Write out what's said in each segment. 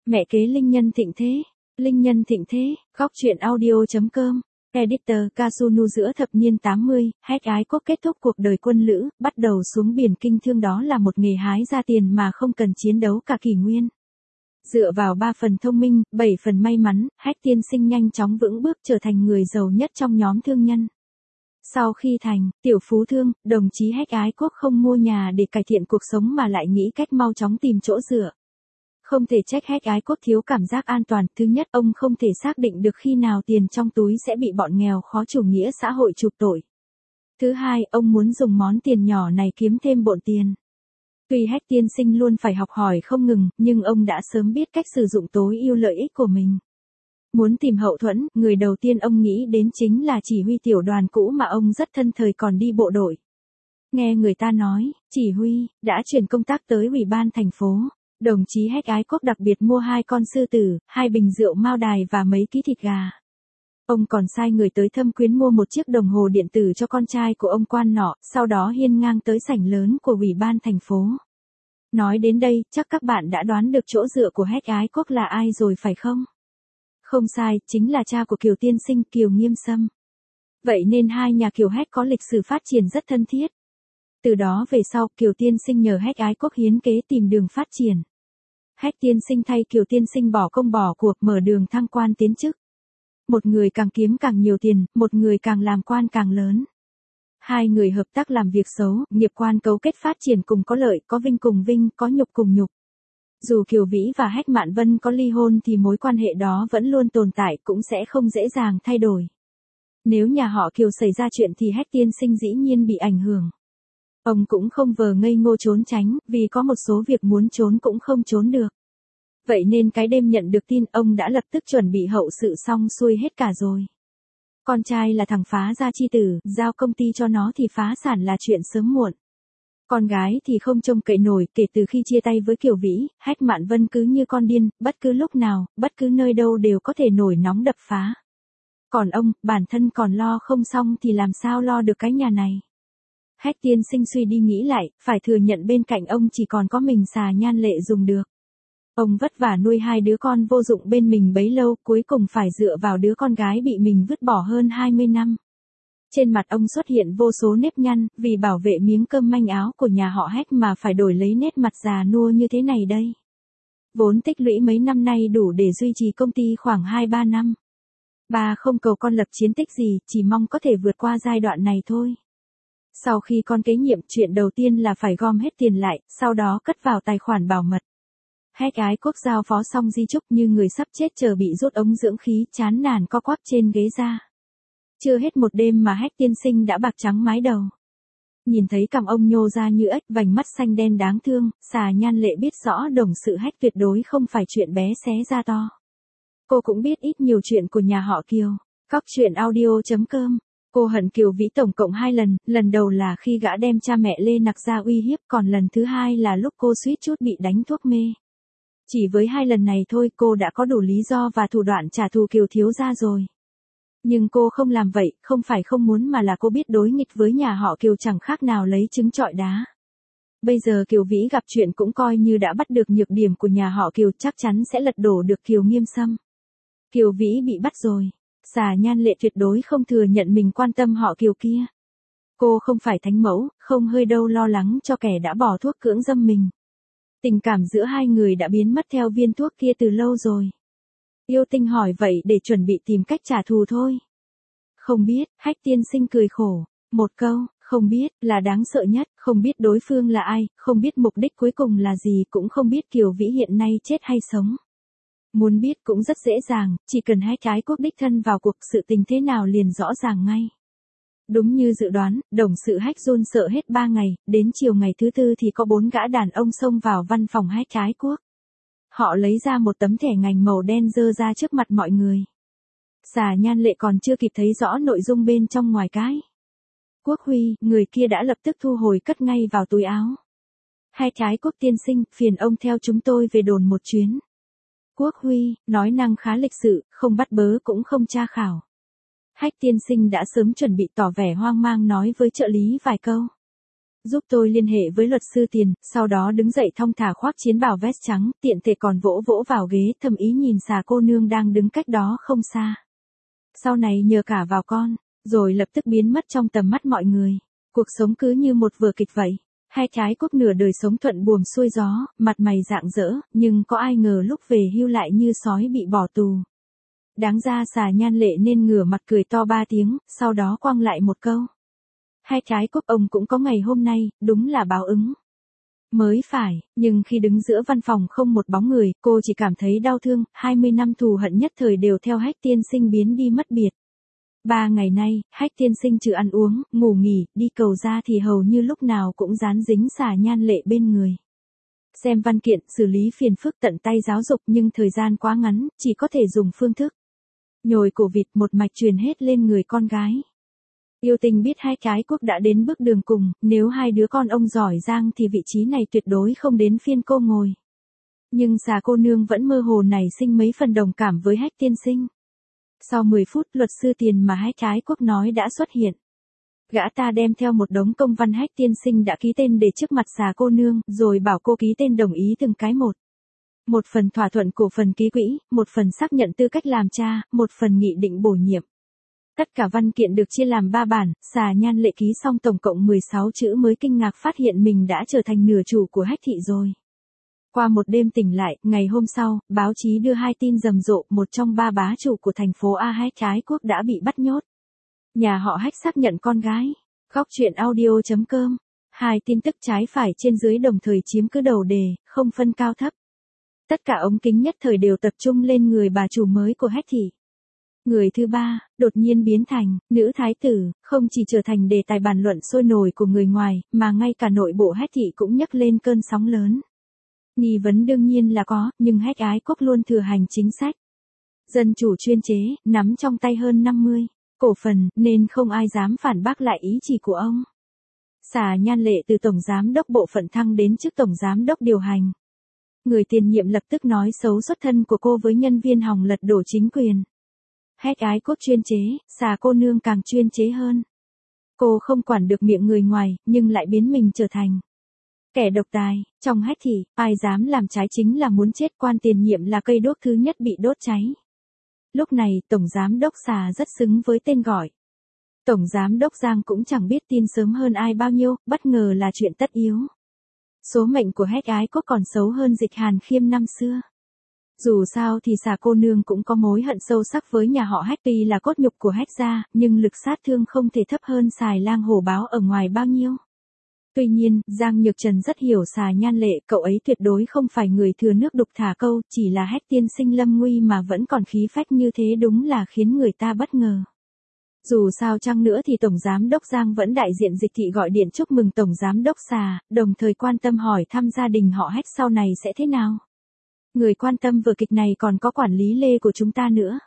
Mẹ kế Linh Nhân thịnh thế. Linh Nhân thịnh thế, góc truyện audio.com. Editor Kasunu giữa thập niên 80, Hách Ái Quốc kết thúc cuộc đời quân lữ, bắt đầu xuống biển kinh thương, đó là một nghề hái ra tiền mà không cần chiến đấu cả kỷ nguyên. Dựa vào 3 phần thông minh, 7 phần may mắn, Hách tiên sinh nhanh chóng vững bước trở thành người giàu nhất trong nhóm thương nhân. Sau khi thành tiểu phú thương, đồng chí Hách Ái Quốc không mua nhà để cải thiện cuộc sống mà lại nghĩ cách mau chóng tìm chỗ dựa. Không thể trách Hách Ái Quốc thiếu cảm giác an toàn. Thứ nhất, ông không thể xác định được khi nào tiền trong túi sẽ bị bọn nghèo khó chủ nghĩa xã hội chụp tội. Thứ hai, ông muốn dùng món tiền nhỏ này kiếm thêm bộn tiền. Tuy Hách tiên sinh luôn phải học hỏi không ngừng, nhưng ông đã sớm biết cách sử dụng tối ưu lợi ích của mình. Muốn tìm hậu thuẫn, người đầu tiên ông nghĩ đến chính là chỉ huy tiểu đoàn cũ mà ông rất thân thời còn đi bộ đội. Nghe người ta nói, chỉ huy đã chuyển công tác tới ủy ban thành phố. Đồng chí Hách Ái Quốc đặc biệt mua 2 con sư tử, 2 bình rượu Mao Đài và mấy ký thịt gà. Ông còn sai người tới Thâm Quyến mua một chiếc đồng hồ điện tử cho con trai của ông quan nọ, sau đó hiên ngang tới sảnh lớn của ủy ban thành phố. Nói đến đây, chắc các bạn đã đoán được chỗ dựa của Hách Ái Quốc là ai rồi phải không? Không sai, chính là cha của Kiều tiên sinh, Kiều Nghiêm Sâm. Vậy nên hai nhà Kiều Hách có lịch sử phát triển rất thân thiết. Từ đó về sau, Kiều tiên sinh nhờ Hách Ái Quốc hiến kế tìm đường phát triển. Hách tiên sinh thay Kiều tiên sinh bỏ công bỏ cuộc mở đường thăng quan tiến chức. Một người càng kiếm càng nhiều tiền, một người càng làm quan càng lớn. Hai người hợp tác làm việc xấu, nghiệp quan cấu kết phát triển cùng có lợi, có vinh cùng vinh, có nhục cùng nhục. Dù Kiều Vĩ và Hách Mạn Vân có ly hôn thì mối quan hệ đó vẫn luôn tồn tại, cũng sẽ không dễ dàng thay đổi. Nếu nhà họ Kiều xảy ra chuyện thì Hách tiên sinh dĩ nhiên bị ảnh hưởng. Ông cũng không vờ ngây ngô trốn tránh, vì có một số việc muốn trốn cũng không trốn được. Vậy nên cái đêm nhận được tin, ông đã lập tức chuẩn bị hậu sự xong xuôi hết cả rồi. Con trai là thằng phá gia chi tử, giao công ty cho nó thì phá sản là chuyện sớm muộn. Con gái thì không trông cậy nổi. Kể từ khi chia tay với Kiều Vĩ, Hách Mạn Vân cứ như con điên, bất cứ lúc nào, bất cứ nơi đâu đều có thể nổi nóng đập phá. Còn ông, bản thân còn lo không xong thì làm sao lo được cái nhà này. Hách tiên sinh suy đi nghĩ lại, phải thừa nhận bên cạnh ông chỉ còn có mình Xà Nhan Lệ dùng được. Ông vất vả nuôi 2 đứa con vô dụng bên mình bấy lâu, cuối cùng phải dựa vào đứa con gái bị mình vứt bỏ hơn 20 năm. Trên mặt ông xuất hiện vô số nếp nhăn, vì bảo vệ miếng cơm manh áo của nhà họ Hách mà phải đổi lấy nét mặt già nua như thế này đây. Vốn tích lũy mấy năm nay đủ để duy trì công ty khoảng 2-3 năm. Bà không cầu con lập chiến tích gì, chỉ mong có thể vượt qua giai đoạn này thôi. Sau khi con kế nhiệm, chuyện đầu tiên là phải gom hết tiền lại, sau đó cất vào tài khoản bảo mật. Hách Ái Quốc giao phó xong di chúc như người sắp chết chờ bị rút ống dưỡng khí, chán nản co quắp trên ghế ra. Chưa hết một đêm mà Hách tiên sinh đã bạc trắng mái đầu. Nhìn thấy cằm ông nhô ra như ếch, vành mắt xanh đen đáng thương, Xà Nhan Lệ biết rõ đồng sự Hách tuyệt đối không phải chuyện bé xé ra to. Cô cũng biết ít nhiều chuyện của nhà họ Kiều. Góc truyện audio.com. Cô hận Kiều Vĩ tổng cộng 2 lần, lần đầu là khi gã đem cha mẹ Lê Nặc ra uy hiếp, còn lần thứ hai là lúc cô suýt chút bị đánh thuốc mê. Chỉ với 2 lần này thôi cô đã có đủ lý do và thủ đoạn trả thù Kiều thiếu gia rồi. Nhưng cô không làm vậy, không phải không muốn mà là cô biết đối nghịch với nhà họ Kiều chẳng khác nào lấy trứng trọi đá. Bây giờ Kiều Vĩ gặp chuyện cũng coi như đã bắt được nhược điểm của nhà họ Kiều, chắc chắn sẽ lật đổ được Kiều Nghiêm Sâm. Kiều Vĩ bị bắt rồi. Xà Nhan Lệ tuyệt đối không thừa nhận mình quan tâm họ Kiều kia. Cô không phải thánh mẫu, không hơi đâu lo lắng cho kẻ đã bỏ thuốc cưỡng dâm mình. Tình cảm giữa hai người đã biến mất theo viên thuốc kia từ lâu rồi. Yêu Tinh hỏi vậy để chuẩn bị tìm cách trả thù thôi. Không biết, Hách tiên sinh cười khổ. Một câu, không biết, là đáng sợ nhất, không biết đối phương là ai, không biết mục đích cuối cùng là gì, cũng không biết Kiều Vĩ hiện nay chết hay sống. Muốn biết cũng rất dễ dàng, chỉ cần Hách Ái Quốc đích thân vào cuộc, sự tình thế nào liền rõ ràng ngay. Đúng như dự đoán, đồng sự Hách run sợ hết 3 ngày, đến chiều ngày thứ 4 thì có 4 gã đàn ông xông vào văn phòng Hách Ái Quốc. Họ lấy ra một tấm thẻ ngành màu đen dơ ra trước mặt mọi người. Xà Nhan Lệ còn chưa kịp thấy rõ nội dung bên trong ngoài cái. Quốc Huy, người kia đã lập tức thu hồi cất ngay vào túi áo. Hách Ái Quốc tiên sinh, phiền ông theo chúng tôi về đồn một chuyến. Quốc Huy, nói năng khá lịch sự, không bắt bớ cũng không tra khảo. Hách tiên sinh đã sớm chuẩn bị tỏ vẻ hoang mang nói với trợ lý vài câu. giúp tôi liên hệ với luật sư Tiền, sau đó đứng dậy thong thả khoác chiến bào vest trắng, tiện thể còn vỗ vỗ vào ghế, thầm ý nhìn xà cô nương đang đứng cách đó không xa. Sau này nhờ cả vào con, rồi lập tức biến mất trong tầm mắt mọi người. Cuộc sống cứ như một vở kịch vậy. Hai trái cúc nửa đời sống thuận buồm xuôi gió, mặt mày rạng rỡ, nhưng có ai ngờ lúc về hưu lại như sói bị bỏ tù. Đáng ra xà Nhan Lệ nên ngửa mặt cười to 3 tiếng, sau đó quăng lại một câu. Hai trái cúc ông cũng có ngày hôm nay, đúng là báo ứng. Mới phải, nhưng khi đứng giữa văn phòng không một bóng người, cô chỉ cảm thấy đau thương, 20 năm thù hận nhất thời đều theo Hách tiên sinh biến đi mất biệt. 3 ngày nay, Hách tiên sinh trừ ăn uống, ngủ nghỉ, đi cầu ra thì hầu như lúc nào cũng dán dính xà Nhan Lệ bên người. Xem văn kiện, xử lý phiền phức tận tay giáo dục nhưng thời gian quá ngắn, chỉ có thể dùng phương thức nhồi cổ vịt một mạch truyền hết lên người con gái. Yêu Tinh biết hai trái quốc đã đến bước đường cùng, nếu hai đứa con ông giỏi giang thì vị trí này tuyệt đối không đến phiên cô ngồi. Nhưng xà cô nương vẫn mơ hồ nảy sinh mấy phần đồng cảm với Hách tiên sinh. Sau 10 phút luật sư Tiền mà hai trái quốc nói đã xuất hiện. Gã ta đem theo một đống công văn Hách tiên sinh đã ký tên để trước mặt xà cô nương, rồi bảo cô ký tên đồng ý từng cái một. Một phần thỏa thuận cổ phần ký quỹ, một phần xác nhận tư cách làm cha, một phần nghị định bổ nhiệm. Tất cả văn kiện được chia làm 3 bản, xà Nhan Lệ ký xong tổng cộng 16 chữ mới kinh ngạc phát hiện mình đã trở thành nửa chủ của Hách thị rồi. Qua một đêm tỉnh lại, ngày hôm sau, báo chí đưa 2 tin rầm rộ, một trong 3 bá chủ của thành phố A Hách trái quốc đã bị bắt nhốt. Nhà họ Hách xác nhận con gái. Góc truyện audio.com. 2 tin tức trái phải trên dưới đồng thời chiếm cứ đầu đề, không phân cao thấp. Tất cả ống kính nhất thời đều tập trung lên người bà chủ mới của Hách thị. Người thứ ba, đột nhiên biến thành, nữ thái tử, không chỉ trở thành đề tài bàn luận sôi nổi của người ngoài, mà ngay cả nội bộ Hách thị cũng nhấc lên cơn sóng lớn. Nghi vấn đương nhiên là có, nhưng Hách ái quốc luôn thừa hành chính sách dân chủ chuyên chế, nắm trong tay hơn 50 cổ phần, nên không ai dám phản bác lại ý chỉ của ông. Xà Nhan Lệ từ tổng giám đốc bộ phận thăng đến chức tổng giám đốc điều hành. Người tiền nhiệm lập tức nói xấu xuất thân của cô với nhân viên hòng lật đổ chính quyền. Hách ái quốc chuyên chế, xà cô nương càng chuyên chế hơn. Cô không quản được miệng người ngoài, nhưng lại biến mình trở thành kẻ độc tài. Trong Hách thị, ai dám làm trái chính là muốn chết. Quan tiền nhiệm là cây đuốc thứ nhất bị đốt cháy. Lúc này, tổng giám đốc xà rất xứng với tên gọi. Tổng giám đốc Giang cũng chẳng biết tin sớm hơn ai bao nhiêu, bất ngờ là chuyện tất yếu. Số mệnh của Hách ái quốc còn xấu hơn Dịch Hàn Khiêm năm xưa. Dù sao thì xà cô nương cũng có mối hận sâu sắc với nhà họ Hách, tuy là cốt nhục của Hách gia, nhưng lực sát thương không thể thấp hơn Xài Lang Hổ Báo ở ngoài bao nhiêu. Tuy nhiên, Giang Nhược Trần rất hiểu xà Nhan Lệ, cậu ấy tuyệt đối không phải người thừa nước đục thả câu, chỉ là Hách tiên sinh lâm nguy mà vẫn còn khí phách như thế đúng là khiến người ta bất ngờ. Dù sao chăng nữa thì Tổng Giám đốc Giang vẫn đại diện Dịch thị gọi điện chúc mừng Tổng Giám đốc xà, đồng thời quan tâm hỏi thăm gia đình họ Hách sau này sẽ thế nào. Người quan tâm vở kịch này còn có quản lý Lê của chúng ta nữa.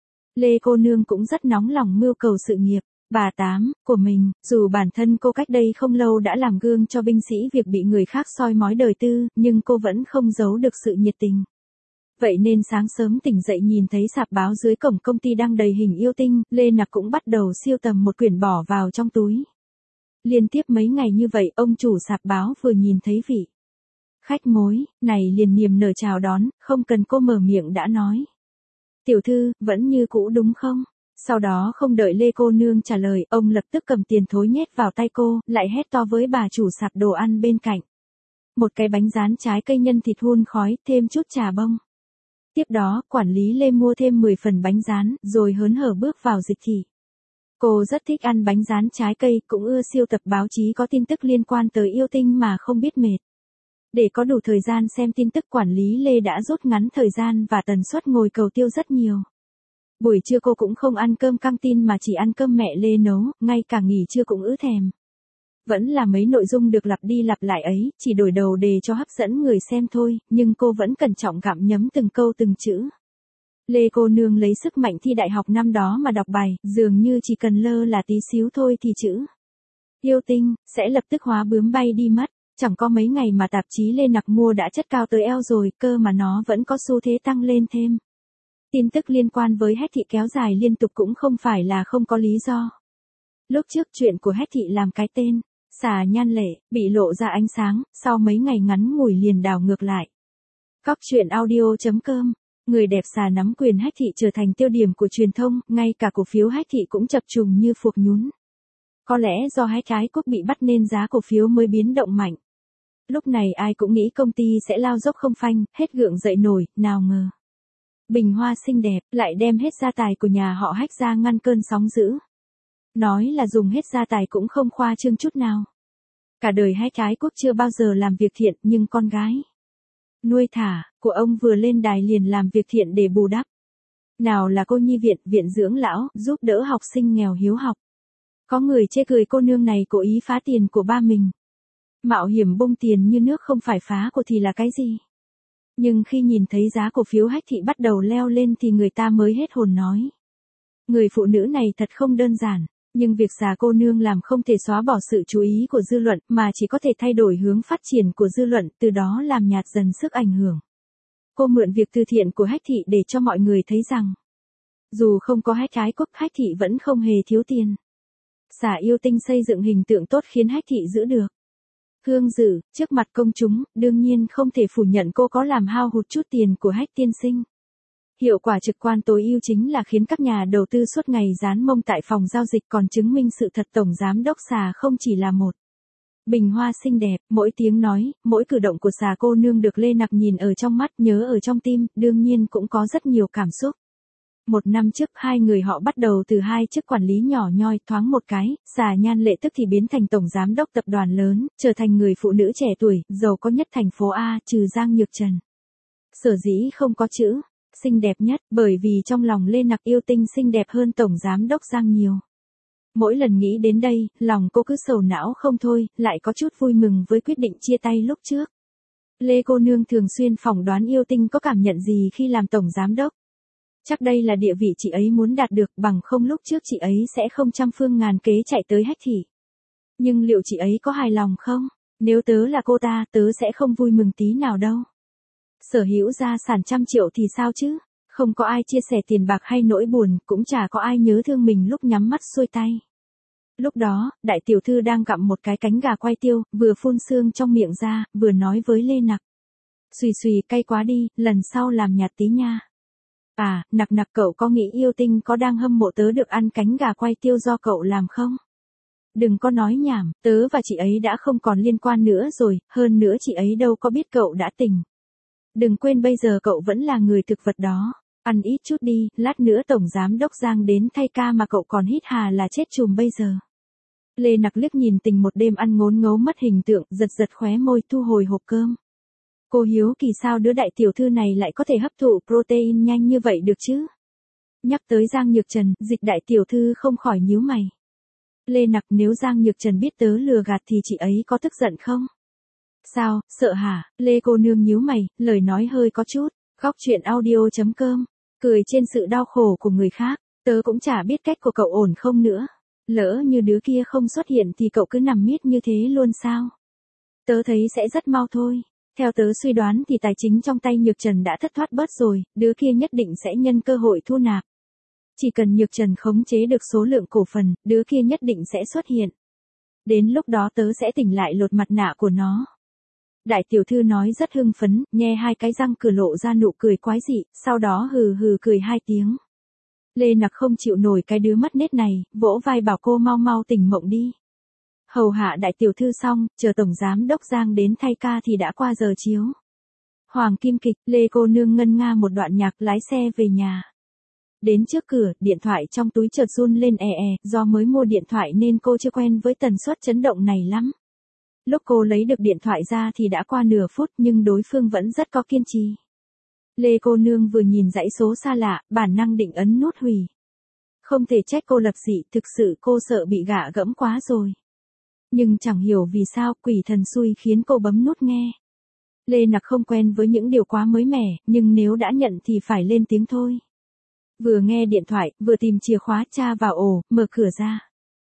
Lê cô nương cũng rất nóng lòng mưu cầu sự nghiệp, bà Tám, của mình, dù bản thân cô cách đây không lâu đã làm gương cho binh sĩ việc bị người khác soi mói đời tư, nhưng cô vẫn không giấu được sự nhiệt tình. Vậy nên sáng sớm tỉnh dậy nhìn thấy sạp báo dưới cổng công ty đăng đầy hình yêu tinh, Lê Nặc cũng bắt đầu siêu tầm một quyển bỏ vào trong túi. Liên tiếp mấy ngày như vậy, ông chủ sạp báo vừa nhìn thấy vị khách mối này liền niềm nở chào đón, không cần cô mở miệng đã nói. Tiểu thư, vẫn như cũ đúng không? Sau đó không đợi Lê cô nương trả lời, ông lập tức cầm tiền thối nhét vào tay cô, lại hét to với bà chủ sạp đồ ăn bên cạnh. Một cái bánh rán trái cây nhân thịt hun khói, thêm chút trà bông. Tiếp đó, quản lý Lê mua thêm 10 phần bánh rán, rồi hớn hở bước vào Dịch thị. Cô rất thích ăn bánh rán trái cây, cũng ưa siêu tập báo chí có tin tức liên quan tới yêu tinh mà không biết mệt. Để có đủ thời gian xem tin tức, quản lý Lê đã rút ngắn thời gian và tần suất ngồi cầu tiêu rất nhiều. Buổi trưa cô cũng không ăn cơm căng tin mà chỉ ăn cơm mẹ Lê nấu, ngay cả nghỉ trưa cũng ứ thèm. Vẫn là mấy nội dung được lặp đi lặp lại ấy, chỉ đổi đầu đề cho hấp dẫn người xem thôi, nhưng cô vẫn cẩn trọng gặm nhấm từng câu từng chữ. Lê cô nương lấy sức mạnh thi đại học năm đó mà đọc bài, dường như chỉ cần lơ là tí xíu thôi thì chữ yêu tinh sẽ lập tức hóa bướm bay đi mất. Chẳng có mấy ngày mà tạp chí Lê Nặc mua đã chất cao tới eo rồi, cơ mà nó vẫn có xu thế tăng lên thêm. Tin tức liên quan với Hách thị kéo dài liên tục cũng không phải là không có lý do. Lúc trước chuyện của Hách thị làm cái tên Xà Nhan Lệ, bị lộ ra ánh sáng, sau mấy ngày ngắn ngủi liền đảo ngược lại. Góc truyện audio.com. Người đẹp xà nắm quyền Hách Thị trở thành tiêu điểm của truyền thông, ngay cả cổ phiếu Hách Thị cũng chập trùng như phuộc nhún. Có lẽ do Hách Ái Quốc bị bắt nên giá cổ phiếu mới biến động mạnh. Lúc này ai cũng nghĩ công ty sẽ lao dốc không phanh, hết gượng dậy nổi, nào ngờ. Bình hoa xinh đẹp, lại đem hết gia tài của nhà họ Hách ra ngăn cơn sóng dữ. Nói là dùng hết gia tài cũng không khoa trương chút nào. Cả đời Hách Ái Quốc chưa bao giờ làm việc thiện, nhưng con gái nuôi thả của ông vừa lên đài liền làm việc thiện để bù đắp. Nào là cô nhi viện, viện dưỡng lão, giúp đỡ học sinh nghèo hiếu học. Có người chê cười cô nương này cố ý phá tiền của ba mình. Mạo hiểm bung tiền như nước không phải phá của thì là cái gì? Nhưng khi nhìn thấy giá cổ phiếu Hách Thị bắt đầu leo lên thì người ta mới hết hồn nói. Người phụ nữ này thật không đơn giản, nhưng việc già cô nương làm không thể xóa bỏ sự chú ý của dư luận mà chỉ có thể thay đổi hướng phát triển của dư luận, từ đó làm nhạt dần sức ảnh hưởng. Cô mượn việc từ thiện của Hách Thị để cho mọi người thấy rằng, dù không có Hách Ái Quốc, Hách Thị vẫn không hề thiếu tiền. Xà yêu tinh xây dựng hình tượng tốt khiến Hách Thị giữ được hương dự trước mặt công chúng, đương nhiên không thể phủ nhận cô có làm hao hụt chút tiền của Hách tiên sinh. Hiệu quả trực quan tối ưu chính là khiến các nhà đầu tư suốt ngày dán mông tại phòng giao dịch, còn chứng minh sự thật tổng giám đốc xà không chỉ là một bình hoa xinh đẹp, mỗi tiếng nói, mỗi cử động của xà cô nương được Lê Nặc nhìn ở trong mắt, nhớ ở trong tim, đương nhiên cũng có rất nhiều cảm xúc. Một năm trước hai người họ bắt đầu từ hai chức quản lý nhỏ nhoi, thoáng một cái, Xà Nhan Lệ tức thì biến thành tổng giám đốc tập đoàn lớn, trở thành người phụ nữ trẻ tuổi, giàu có nhất thành phố A, trừ Giang Nhược Trần. Sở dĩ không có chữ xinh đẹp nhất, bởi vì trong lòng Lê Nặc yêu tinh xinh đẹp hơn tổng giám đốc Giang nhiều. Mỗi lần nghĩ đến đây, lòng cô cứ sầu não không thôi, lại có chút vui mừng với quyết định chia tay lúc trước. Lê cô nương thường xuyên phỏng đoán yêu tinh có cảm nhận gì khi làm tổng giám đốc. Chắc đây là địa vị chị ấy muốn đạt được, bằng không lúc trước chị ấy sẽ không trăm phương ngàn kế chạy tới Hách Thị. Nhưng liệu chị ấy có hài lòng không? Nếu tớ là cô ta, tớ sẽ không vui mừng tí nào đâu. Sở hữu gia sản trăm triệu thì sao chứ? Không có ai chia sẻ tiền bạc hay nỗi buồn, cũng chả có ai nhớ thương mình lúc nhắm mắt xuôi tay. Lúc đó, đại tiểu thư đang gặm một cái cánh gà quay tiêu, vừa phun sương trong miệng ra, vừa nói với Lê Nặc. Xùy xùy, cay quá đi, lần sau làm nhạt tí nha. À, Nặc Nặc, cậu có nghĩ yêu tinh có đang hâm mộ tớ được ăn cánh gà quay tiêu do cậu làm không? Đừng có nói nhảm, tớ và chị ấy đã không còn liên quan nữa rồi, hơn nữa chị ấy đâu có biết cậu đã tỉnh. Đừng quên bây giờ cậu vẫn là người thực vật đó. Ăn ít chút đi, lát nữa tổng giám đốc Giang đến thay ca mà cậu còn hít hà là chết chùm bây giờ. Lê Nặc liếc nhìn Tình một đêm ăn ngốn ngấu mất hình tượng, giật giật khóe môi thu hồi hộp cơm. Cô hiếu kỳ sao đứa đại tiểu thư này lại có thể hấp thụ protein nhanh như vậy được chứ? Nhắc tới Giang Nhược Trần, Dịch đại tiểu thư không khỏi nhíu mày. Lê Nặc, nếu Giang Nhược Trần biết tớ lừa gạt thì chị ấy có tức giận không? Sao, sợ hả? Lê cô nương nhíu mày, lời nói hơi có chút. Góc truyện audio.com. Cười trên sự đau khổ của người khác. Tớ cũng chả biết cách của cậu ổn không nữa. Lỡ như đứa kia không xuất hiện thì cậu cứ nằm miết như thế luôn sao? Tớ thấy sẽ rất mau thôi. Theo tớ suy đoán thì tài chính trong tay Nhược Trần đã thất thoát bớt rồi, đứa kia nhất định sẽ nhân cơ hội thu nạp. Chỉ cần Nhược Trần khống chế được số lượng cổ phần, đứa kia nhất định sẽ xuất hiện. Đến lúc đó tớ sẽ tỉnh lại lột mặt nạ của nó. Đại tiểu thư nói rất hưng phấn, nhe hai cái răng cửa lộ ra nụ cười quái dị, sau đó hừ hừ cười hai tiếng. Lê Nặc không chịu nổi cái đứa mất nết này, vỗ vai bảo cô mau mau tỉnh mộng đi. Hầu hạ đại tiểu thư xong, chờ tổng giám đốc Giang đến thay ca thì đã qua giờ chiếu. Hoàng kim kịch, Lê cô nương ngân nga một đoạn nhạc lái xe về nhà. Đến trước cửa, điện thoại trong túi chợt run lên do mới mua điện thoại nên cô chưa quen với tần suất chấn động này lắm. Lúc cô lấy được điện thoại ra thì đã qua nửa phút nhưng đối phương vẫn rất có kiên trì. Lê cô nương vừa nhìn dãy số xa lạ, bản năng định ấn nút hủy. Không thể trách cô lập dị, thực sự cô sợ bị gạ gẫm quá rồi. Nhưng chẳng hiểu vì sao quỷ thần xui khiến cô bấm nút nghe. Lê Nặc không quen với những điều quá mới mẻ, nhưng nếu đã nhận thì phải lên tiếng thôi. Vừa nghe điện thoại, vừa tìm chìa khóa tra vào ổ, mở cửa ra.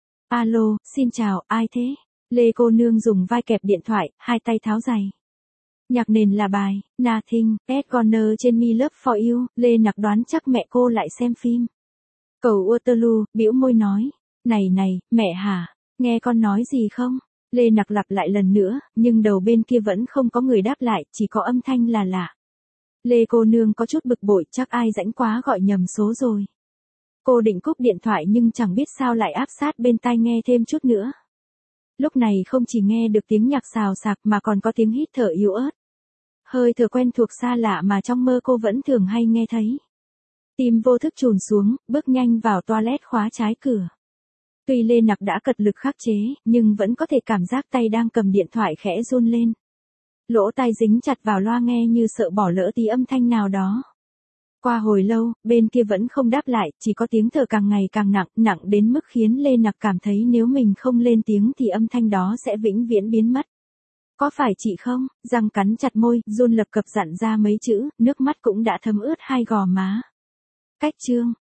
Alo, xin chào, ai thế? Lê cô nương dùng vai kẹp điện thoại, hai tay tháo giày. Nhạc nền là bài Nothing Else Gonna trên Me Love For You. Lê Nặc đoán chắc mẹ cô lại xem phim Cầu Waterloo, bĩu môi nói. Này này, mẹ hả? Nghe con nói gì không? Lê Nặc lặp lại lần nữa, nhưng đầu bên kia vẫn không có người đáp lại, chỉ có âm thanh là lạ. Lê cô nương có chút bực bội, chắc ai rãnh quá gọi nhầm số rồi. Cô định cúp điện thoại nhưng chẳng biết sao lại áp sát bên tai nghe thêm chút nữa. Lúc này không chỉ nghe được tiếng nhạc xào xạc mà còn có tiếng hít thở yếu ớt. Hơi thở quen thuộc xa lạ mà trong mơ cô vẫn thường hay nghe thấy. Tim vô thức chùn xuống, bước nhanh vào toilet khóa trái cửa. Tuy Lê Nặc đã cật lực khắc chế, nhưng vẫn có thể cảm giác tay đang cầm điện thoại khẽ run lên. Lỗ tai dính chặt vào loa nghe như sợ bỏ lỡ tí âm thanh nào đó. Qua hồi lâu, bên kia vẫn không đáp lại, chỉ có tiếng thở càng ngày càng nặng, nặng đến mức khiến Lê Nặc cảm thấy nếu mình không lên tiếng thì âm thanh đó sẽ vĩnh viễn biến mất. Có phải chị không? Răng cắn chặt môi, run lập cập dặn ra mấy chữ, nước mắt cũng đã thấm ướt hai gò má. Cách chương